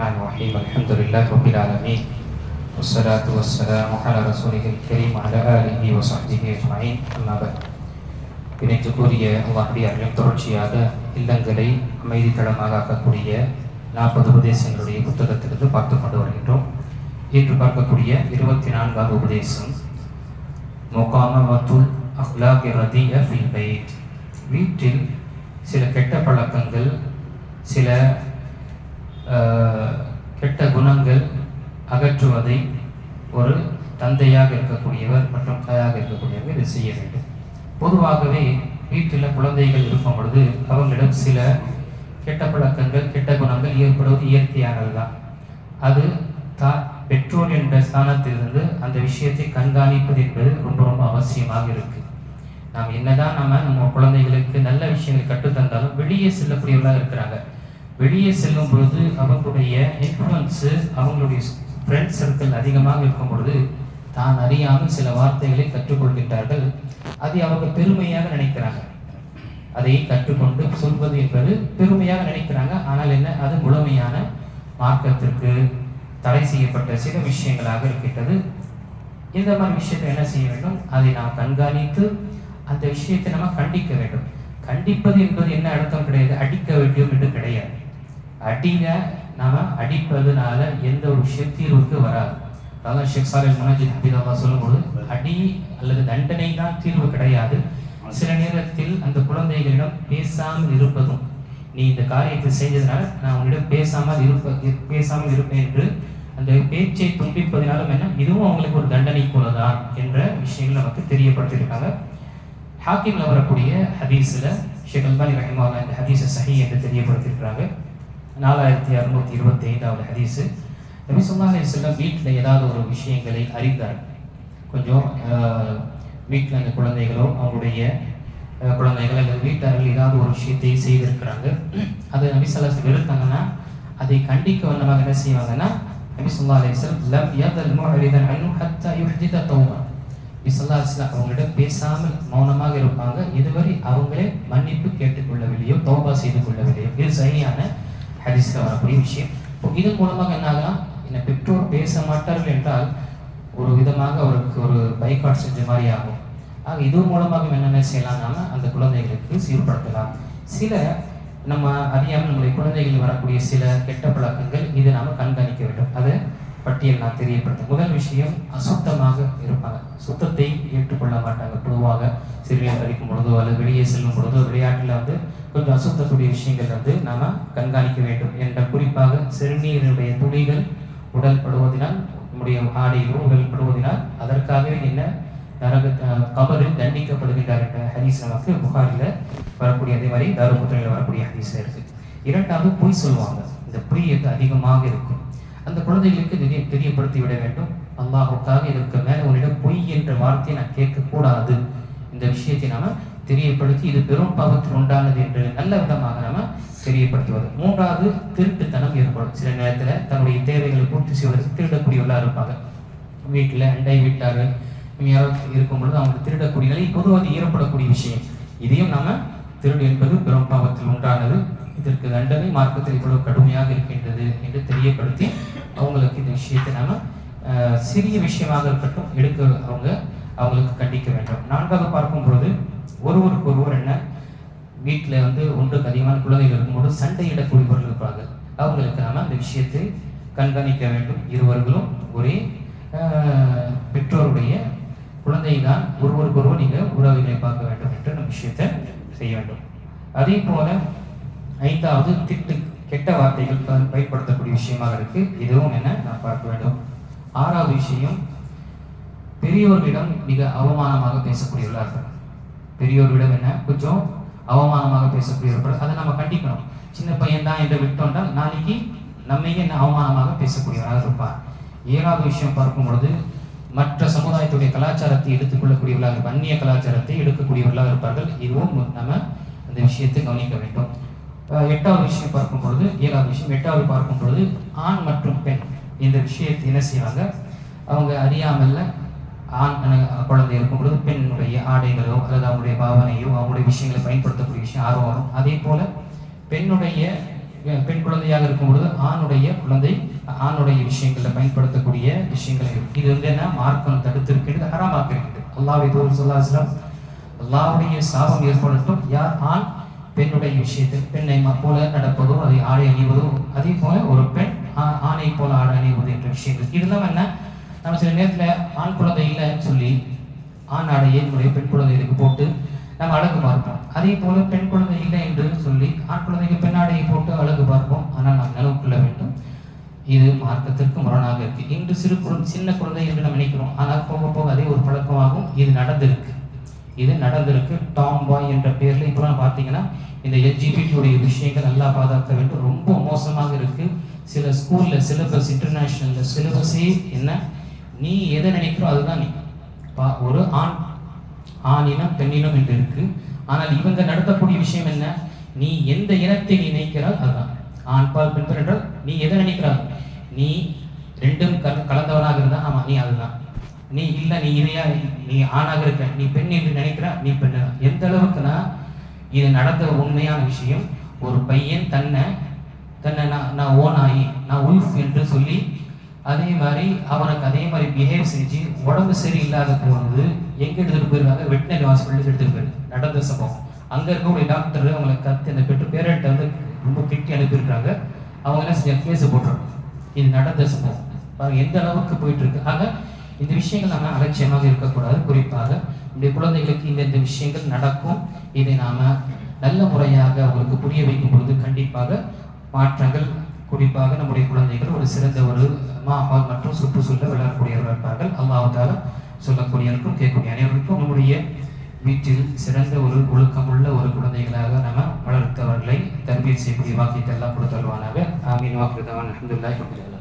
الرحمن الرحيم الحمد لله رب العالمين والصلاة والسلام على رسوله الكريم وعلى آله وصحبه أجمعين أما بعد இணைத்துக்குரிய அல்லாஹ்வின் தொடர்ச்சியாக இல்லங்களை அமைதி தளமாக ஆக்கக்கூடிய 40 உபதேசங்களுடைய புத்தகத்திலிருந்து பார்த்து கொண்டு வருகின்றோம். இன்று பார்க்கக்கூடிய 24வது உபதேசம் முகாமத்துல் அக்லாக் ரதிய ஃபில் பைத். வீட்டில் சில கெட்ட பழக்கங்கள், சில கெட்ட குணங்கள் அகற்றுவதை ஒரு தந்தையாக இருக்கக்கூடியவர் மற்றும் தாயாக இருக்கக்கூடியவர் இது செய்ய வேண்டும். பொதுவாகவே வீட்டில் குழந்தைகள் இருக்கும் பொழுது அவங்களிடம் சில கெட்ட பழக்கங்கள், கெட்ட குணங்கள் ஏற்படுவது இயற்கையானது தான். அது பெற்றோர் என்ற ஸ்தானத்திலிருந்து அந்த விஷயத்தை கண்காணிப்பது என்பது ரொம்ப ரொம்ப அவசியமாக இருக்கு. நாம் என்னதான் நம்ம குழந்தைகளுக்கு நல்ல விஷயங்களை கற்றுத்தந்தாலும் வெளியே செல்லக்கூடியவர்களாக இருக்கிறாங்க. வெளியே செல்லும் பொழுது அவங்களுடைய இன்ஃப்ளூயன்ஸு, அவங்களுடைய ஃப்ரெண்ட்ஸ் சர்க்கிள் அதிகமாக இருக்கும் பொழுது தான் அறியாமல் சில வார்த்தைகளை கற்றுக்கொள்கின்றார்கள். அதை அவங்க பெருமையாக நினைக்கிறாங்க. அதை கற்றுக்கொண்டு சொல்வது என்பது பெருமையாக நினைக்கிறாங்க. ஆனால் என்ன, அது முழுமையான மார்க்கத்திற்கு தடை செய்யப்பட்ட சில விஷயங்களாக இருக்கின்றது. இந்த மாதிரி விஷயத்தை என்ன செய்ய வேண்டும், அதை நாம் கண்காணித்து அந்த விஷயத்தை நம்ம கண்டிக்க வேண்டும். கண்டிப்பது என்பது என்ன அர்த்தம் கிடையாது, அடிக்க வேண்டும் என்று கிடையாது. அடிங்க நாம அடிப்பதுனால எந்த ஒரு விஷயம் தீர்வுக்கு வராது. அதாவது ஷேக் சாலிஹ் முனஜித் ஹபிதல்லாஹ் சொல்லும்போது அடி அல்லது தண்டனை தான் தீர்வு கிடையாது. சில நேரத்தில் அந்த குழந்தைகளிடம் பேசாமல் இருப்பதும், நீ இந்த காரியத்தை செஞ்சதுனால நான் உன்னிடம் பேசாமல் இருப்பேன் என்று அந்த பேச்சை துண்டிப்பதனாலும் என்ன, இதுவும் அவங்களுக்கு ஒரு தண்டனை போலதான் என்ற விஷயங்கள் நமக்கு தெரியப்படுத்தியிருக்காங்க. ஹாக்கிம்ல வரக்கூடிய ஹதீஸ்ல ஷேக் அல்பானி ரஹிமஹுல்லாஹ் இந்த ஹதீஸை சஹீஹ் என்று தெரியப்படுத்தியிருக்கிறாங்க. 4625வது ஹதீஸு. நபி ஸல்லல்லாஹு அலைஹி வஸல்லம் வீட்டில் ஏதாவது ஒரு விஷயங்களை அறிந்தார். கொஞ்சம் வீட்டில் அந்த குழந்தைகளோ அவங்களுடைய குழந்தைகள் அல்லது வீட்டார்கள் ஏதாவது ஒரு விஷயத்தை செய்திருக்கிறாங்க. அதை நபி ஸல்லல்லாஹு அலைஹி வஸல்லம் வெறுத்தாங்கன்னா அதை கண்டிக்க வண்ணமாக என்ன செய்வாங்கன்னா, நபி ஸல்லல்லாஹு அலைஹி வஸல்லம் லம் யதல் முஅரிதன் அன்ஹு ஹத்தா யுஹ்தித தௌபா. நபி ஸல்லல்லாஹு அலைஹி வஸல்லம் அவங்களிடம் பேசாமல் மௌனமாக இருப்பாங்க இதுவரை அவங்களே மன்னிப்பு கேட்டுக்கொள்ளவில்லையோ, தௌபா செய்து கொள்ளவில்லையோ. இது சரியான ஹதீஸ்ல வரக்கூடிய விஷயம். இதன் மூலமாக என்ன ஆகலாம், என்ன பெற்றோர் பேச மாட்டார்கள் என்றால் ஒரு விதமாக அவருக்கு ஒரு பைக்காட் செஞ்ச மாதிரி ஆகும். ஆக இது மூலமாக என்னென்ன செய்யலாம், நாம அந்த குழந்தைகளுக்கு சீர்படுத்தலாம். சில நம்ம அறியாமல் நம்முடைய குழந்தைகள் வரக்கூடிய சில கெட்ட பழக்கங்கள், இதை நாம கண்காணிக்க வேண்டும். அது பட்டியல் நான் தெரியப்படுத்த. முதல் விஷயம், அசுத்தமாக இருப்பாங்க. சுத்தத்தை ஏற்றுக்கொள்ள மாட்டாங்க. பொதுவாக சிறுநீர் கழிக்கும் பொழுதோ அல்லது வெளியே செல்லும் பொழுதோ விளையாட்டில் கொஞ்சம் அசுத்தத்துடைய விஷயங்கள் நாம கண்காணிக்க வேண்டும் என்ற, குறிப்பாக சிறுநீருடைய துளிகள் உடல் படுவதனால், நம்முடைய ஆடையிலோ உடல் படுவதனால் அதற்காகவே என்ன கபரில் தண்டிக்கப்படுகின்றார் என்ற ஹதீஸ் நமக்கு புகாரில வரக்கூடிய, அதே மாதிரி தாருகுத்னியில் வரக்கூடிய ஹதீஸ்ல இருக்கு. இரண்டாவது, பொய் சொல்லுவாங்க. இந்த பொய் அதிகமாக இருக்கும். அந்த குழந்தைகளுக்கு தெரியப்படுத்தி விட வேண்டும், அல்லாஹுக்காக இதற்கு மேல உன்னிடம் பொய் என்ற வார்த்தையை நான் கேட்கக்கூடாது. இந்த விஷயத்தை நாம தெரியப்படுத்தி இது பெரும் பாவத்தில் உண்டானது என்று நல்ல விதமாக நாம தெரியப்படுத்துவது. மூன்றாவது, திருட்டுத்தனம் ஏற்படும். சில நேரத்தில் தன்னுடைய தேவைகளை பூர்த்தி செய்வதற்கு திருடக்கூடியவர்களா இருப்பாங்க. வீட்டில் அண்டை வீட்டாரு யாராவது இருக்கும் பொழுது அவங்களுக்கு திருடக்கூடிய நிலை பொதுவாக ஏற்படக்கூடிய விஷயம். இதையும் நாம திருடு என்பது பெரும் பாவத்தில் உண்டானது, இதற்கு தண்டனை மார்க்கத்தில் இவ்வளவு கடுமையாக இருக்கின்றது என்று தெரியப்படுத்தி அவங்களுக்கு இந்த விஷயத்தை நாம சிறிய விஷயமாக இருக்கட்டும் எடுக்க அவங்களுக்கு கண்டிக்க வேண்டும். நான்காவது பார்க்கும் பொழுது, ஒருவருக்கு ஒருவர் என்ன, வீட்டில் ஒன்றுக்கு அதிகமான குழந்தைகள் இருக்கும்போது சண்டையிடக்கூடியவர்கள் இருப்பார்கள். அவங்களுக்கு நாம இந்த விஷயத்தை கண்காணிக்க வேண்டும். இருவர்களும் ஒரே பெற்றோருடைய குழந்தை தான், ஒருவருக்கு ஒருவர் நீங்க உறவுகளை பார்க்க வேண்டும் என்ற நம்ம விஷயத்தை செய்ய வேண்டும். அதே போல ஐந்தாவது, திட்டு, கெட்ட வார்த்தைகள் பயன்படுத்தக்கூடிய விஷயமாக இருக்கு. இதுவும் என்ன நான் பார்க்க வேண்டும். ஆறாவது விஷயம், பெரியோர்களிடம் மிக அவமானமாக பேசக்கூடியவர்களாக இருக்காங்க. பெரியோர்களிடம் என்ன கொஞ்சம் அவமானமாக பேசக்கூடியவர்கள், அதை நம்ம கண்டிக்கணும். சின்ன பையன் தான் என்று விட்டோம்னா நாளைக்கு நம்மையே என்ன அவமானமாக பேசக்கூடியவராக இருப்பார். ஏழாவது விஷயம் பார்க்கும் பொழுது, மற்ற சமுதாயத்துடைய கலாச்சாரத்தை எடுத்துக்கொள்ளக்கூடியவர்களாக இருப்பார், அந்நிய கலாச்சாரத்தை எடுக்கக்கூடியவர்களாக இருப்பார்கள். இதுவும் நம்ம அந்த விஷயத்தை கவனிக்க வேண்டும். எட்டாவது விஷயம் பார்க்கும் பொழுது, ஏழாவது விஷயம், எட்டாவது பார்க்கும் பொழுது, ஆண் மற்றும் பெண் இந்த விஷயத்தை என்ன செய்வாங்க, அவங்க அறியாமல்ல ஆண் குழந்தை இருக்கும் பொழுது பெண்ணுடைய ஆடைகளோ அல்லது அவங்களுடைய பாவனையோ அவங்களுடைய விஷயங்களை பயன்படுத்தக்கூடிய விஷயம் ஆர்வம் வரும். அதே போல பெண்ணுடைய பெண் குழந்தையாக இருக்கும் பொழுது ஆணுடைய குழந்தை ஆணுடைய விஷயங்களில் பயன்படுத்தக்கூடிய விஷயங்கள் இது என்ன மார்க்கம் தடுத்திருக்கிறது, ஹராமாக்க இருக்குது. அல்லாஹ்வை தூதர் ஸல்லல்லாஹு அலைஹி வஸல்லம் அல்லாஹ்வுடைய சாபம் ஏற்படட்டும் யார் ஆண் பெண்ணுடைய விஷயத்தில் பெண்ணை போல நடப்பதோ, அதை ஆடை அணிவதோ, அதே போல ஒரு பெண் ஆணை போல ஆடை அணிவது என்ற விஷயங்கள் இதெல்லாம் என்ன, நம்ம சில நேரத்தில் ஆண் குழந்தை இல்லைன்னு சொல்லி ஆண் ஆடையை நம்முடைய பெண் குழந்தைகளுக்கு போட்டு நம்ம அழகு பார்ப்போம். அதே போல பெண் குழந்தை இல்லை என்று சொல்லி ஆண் குழந்தைக்கு பெண் ஆடையை போட்டு அழகு பார்ப்போம். ஆனால் நாம் நினைவு கொள்ள வேண்டும், இது மார்க்கத்திற்கு முரணாக இருக்கு. இன்று சின்ன குழந்தை என்று நம்ம நினைக்கிறோம், ஆனால் போக போக அதே ஒரு பழக்கமாகும். இது நடந்திருக்கு. டாம் பாய் என்ற பேர்ல இப்பெல்லாம் பார்த்தீங்கன்னா இந்த எல்ஜிபிடியுடைய விஷயங்கள் நல்லா பாதுகாக்க வேண்டும். ரொம்ப மோசமாக இருக்கு. சில ஸ்கூல்ல சிலபஸ், இன்டர்நேஷனல்ல சிலபஸே என்ன, நீ எதை நினைக்கிறோ அதுதான் நீ. ஒரு ஆணினம் பெண்ணினம் என்று இருக்கு. ஆனால் இவங்க நடத்தக்கூடிய விஷயம் என்ன, நீ எந்த இனத்தை நீ நினைக்கிறாய் அதுதான். ஆண் பால் பெண் பால் என்றால் நீ எதை நினைக்கிறாய், நீ ரெண்டும் கலந்தவனாக இருந்தா ஆமா நீ அதுதான். நீ இல்லை, நீ இதையா, நீ ஆணாக இருக்க, நீ பெண் என்று நினைக்கிற, நீ பெண். எந்த அளவுக்குன்னா இது நடந்த உண்மையான விஷயம். ஒரு பையன் தன்னை நான் ஓனாயி, நான் உல்ஃப் என்று சொல்லி அதே மாதிரி அவனுக்கு அதே மாதிரி பிஹேவ் செஞ்சு உடம்பு சரியில்லாத போனது எங்க எடுத்துட்டு போயிருக்காங்க, வெட்டினரி ஹாஸ்பிட்டலுக்கு எடுத்துட்டு போயிரு. நடந்த சம்பவம். அங்க இருக்கக்கூடிய டாக்டர் அவங்களை கத்து அந்த பெற்று பேரண்ட்டை வந்து ரொம்ப திட்டி அனுப்பியிருக்காங்க. அவங்க என்ன செஞ்ச கேஸ் போட்டுருக்காங்க. இது நடந்த சம்பவம். பாருங்க எந்த அளவுக்கு போயிட்டு இருக்கு. ஆக இந்த விஷயங்கள் நாம அலட்சியமாக இருக்கக்கூடாது. குறிப்பாக இந்த குழந்தைகளுக்கு இந்த விஷயங்கள் நடக்கும். இதை நாம நல்ல முறையாக அவங்களுக்கு புரிய வைக்கும் பொழுது கண்டிப்பாக மாற்றங்கள், குறிப்பாக நம்முடைய குழந்தைகள் ஒரு சிறந்த ஒரு மாஹால் மற்றும் சுற்றுச்சூழல் வளரக்கூடியவர்கள் இருப்பார்கள். அல்லாஹ் தஆலா சொல்லக்கூடியவருக்கும் கேட்கக்கூடிய அனைவருக்கும் நம்முடைய வீட்டில் சிறந்த ஒரு ஒழுக்கமுள்ள ஒரு குழந்தைகளாக நம்ம வளர்த்தவர்களை தர்பீத் செய்யக்கூடிய வாக்கியத்தை எல்லாம் கொடுத்தருவானாக. ஆமீன். வாக்குறுதவான் அல்ஹம்துலில்லாஹி ரப்பில் ஆலமீன்.